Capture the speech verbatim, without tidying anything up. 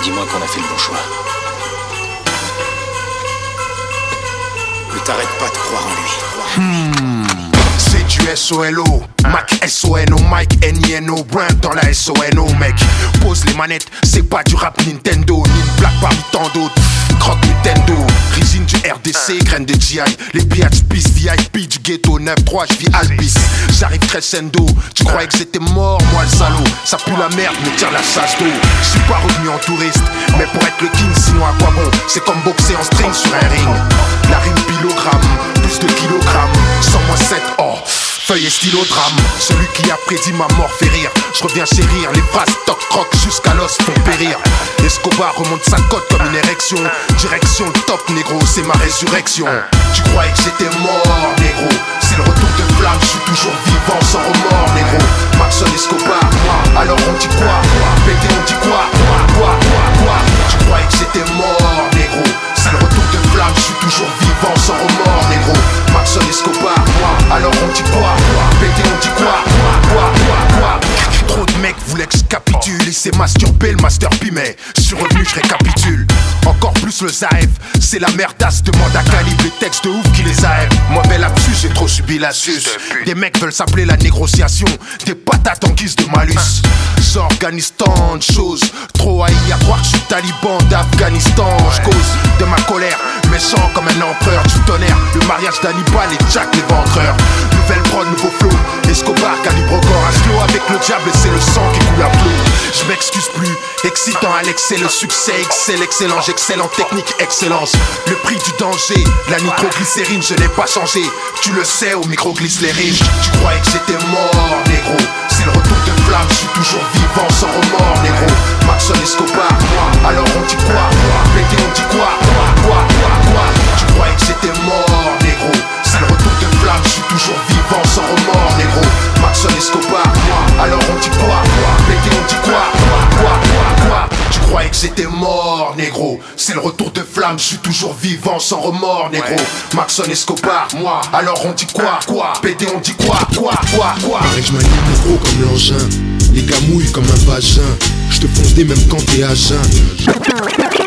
Dis-moi qu'on a fait le bon choix. Ne t'arrête pas de croire en lui. Hmm. C'est du S O L O, Mac S O N O, Mike N I N O, Brand dans la S O N O, mec. Pose les manettes, c'est pas du rap Nintendo, ni une blague parmi tant d'autres. Croque Nintendo, résine du R D C, graine de G I. Les P H P, V I P du ghetto neuf trois, j'vis Albis. J'arrive crescendo, tu croyais que j'étais mort, moi le salaud. Ça pue la merde, me tire la chasse d'eau. J'suis pas revenu en touriste, mais pour être le king, sinon à quoi bon? C'est comme boxer en string sur un ring. La rime pilogramme, plus de kilogrammes, cent moins sept, oh. Feuille et stylo drame. Celui qui a prédit ma mort fait rire. Je reviens chérir, les phrases toc croc jusqu'à l'os font périr. Escobar remonte sa cote comme une érection. Direction le top négro, c'est ma résurrection. Tu croyais que j'étais mort négro, c'est le retour de flamme, je suis toujours vivant sans remords négro. Maxon Escobar, alors on dit quoi? Pété on dit quoi? Quoi, quoi, quoi? Tu croyais que j'étais mort négro, c'est le retour de flamme, je suis toujours vivant sans remords négro. Maxon Escobar, alors on dit quoi? Pété on dit quoi? Quoi, quoi, quoi? Trop de mecs voulaient que je capitule. Il s'est masturbé le master P, mais je suis revenu, je récapitule. Encore plus le Zaev, c'est la merdasse. Demande à Calibre les textes de ouf qui les aèvent. Moi bel absus, j'ai trop subi la suce. Des mecs veulent s'appeler la négociation, des patates en guise de malus. J'organise tant de choses, trop haï à croire que je suis taliban d'Afghanistan. Je cause de ma colère, méchant comme un empereur du tonnerre. Le mariage d'Hannibal et Jack l'éventreur. Nouvelle prod, nouveau flow, Escobar, calibre encore un slow. Avec le diable c'est le sang qui coule à flot. Je m'excuse plus, excitant à l'excès, le succès excelle, excellent, j'excelle en technique, excellence. Le prix du danger, la nitroglycérine, je n'ai pas changé. Tu le sais, au micro glisse les riches. Tu croyais que j'étais mort, négro, c'est le retour de flamme, je suis toujours vivant sans remords, négro. Maxon Escobar, alors on dit quoi? Pété on dit quoi? Quoi, quoi, quoi? Tu croyais que j'étais mort, négro, c'est le retour de flamme, je suis toujours vivant sans remords, négro. Maxon Escobar, alors on dit quoi? Pété on dit quoi? Quoi, quoi, quoi? Tu croyais que j'étais mort, négro, c'est le retour de flamme, je suis toujours vivant sans remords, négro. Maxon Escobar, moi, alors on dit quoi? Quoi? Pété on dit quoi? Quoi, quoi, quoi? Pareil que je m'anime gros comme l'engin. Les gars mouillent comme un vagin. Je te fonce des même quand t'es à jeun.